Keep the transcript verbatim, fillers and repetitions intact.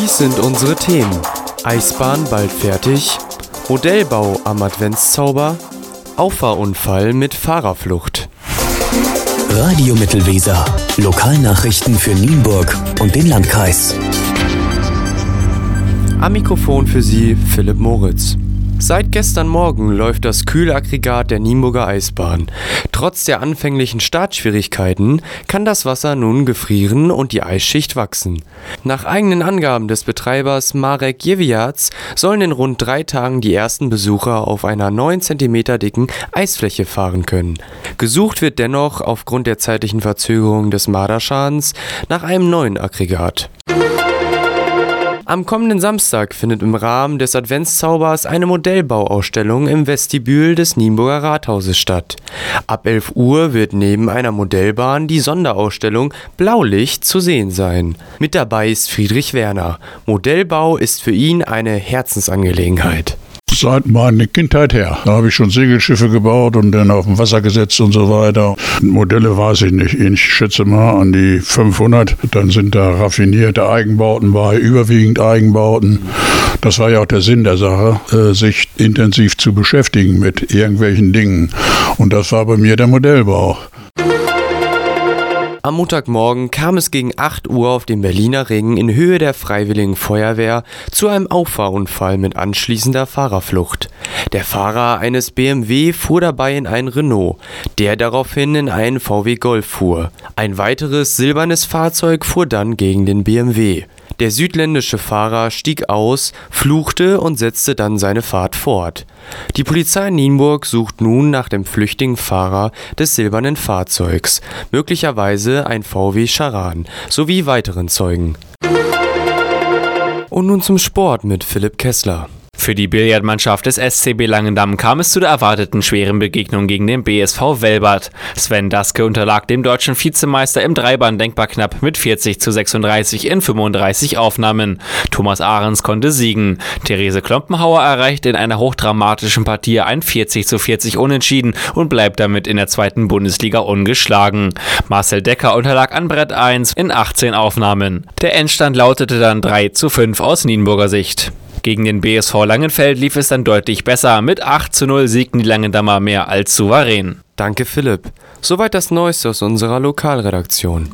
Dies sind unsere Themen: Eisbahn bald fertig, Modellbau am Adventszauber, Auffahrunfall mit Fahrerflucht. Radio Mittelweser. Lokalnachrichten für Nienburg und den Landkreis. Am Mikrofon für Sie Philipp Moritz. Seit gestern Morgen läuft das Kühlaggregat der Nienburger Eisbahn. Trotz der anfänglichen Startschwierigkeiten kann das Wasser nun gefrieren und die Eisschicht wachsen. Nach eigenen Angaben des Betreibers Marek Jewiacz sollen in rund drei Tagen die ersten Besucher auf einer neun Zentimeter dicken Eisfläche fahren können. Gesucht wird dennoch aufgrund der zeitlichen Verzögerung des Marderschadens nach einem neuen Aggregat. Am kommenden Samstag findet im Rahmen des Adventszaubers eine Modellbauausstellung im Vestibül des Nienburger Rathauses statt. Ab elf Uhr wird neben einer Modellbahn die Sonderausstellung Blaulicht zu sehen sein. Mit dabei ist Friedrich Werner. Modellbau ist für ihn eine Herzensangelegenheit. Seit meiner Kindheit her. Da habe ich schon Segelschiffe gebaut und dann auf dem Wasser gesetzt und so weiter. Modelle weiß ich nicht. Ich schätze mal an die fünfhundert. Dann sind da raffinierte Eigenbauten bei, überwiegend Eigenbauten. Das war ja auch der Sinn der Sache, sich intensiv zu beschäftigen mit irgendwelchen Dingen. Und das war bei mir der Modellbau. Am Montagmorgen kam es gegen acht Uhr auf dem Berliner Ring in Höhe der Freiwilligen Feuerwehr zu einem Auffahrunfall mit anschließender Fahrerflucht. Der Fahrer eines B M W fuhr dabei in einen Renault, der daraufhin in einen V W Golf fuhr. Ein weiteres silbernes Fahrzeug fuhr dann gegen den B M W. Der südländische Fahrer stieg aus, fluchte und setzte dann seine Fahrt fort. Die Polizei in Nienburg sucht nun nach dem flüchtigen Fahrer des silbernen Fahrzeugs, möglicherweise ein V W Charan, sowie weiteren Zeugen. Und nun zum Sport mit Philipp Kessler. Für die Billardmannschaft des S C B Langendamm kam es zu der erwarteten schweren Begegnung gegen den B S V Velbert. Sven Daske unterlag dem deutschen Vizemeister im Dreiband denkbar knapp mit vierzig zu sechsunddreißig in fünfunddreißig Aufnahmen. Thomas Ahrens konnte siegen. Therese Klompenhauer erreichte in einer hochdramatischen Partie ein vierzig zu vierzig Unentschieden und bleibt damit in der zweiten Bundesliga ungeschlagen. Marcel Decker unterlag an Brett eins in achtzehn Aufnahmen. Der Endstand lautete dann drei zu fünf aus Nienburger Sicht. Gegen den B S V Langenfeld lief es dann deutlich besser. Mit acht zu null siegten die Langendammer mehr als souverän. Danke Philipp. Soweit das Neueste aus unserer Lokalredaktion.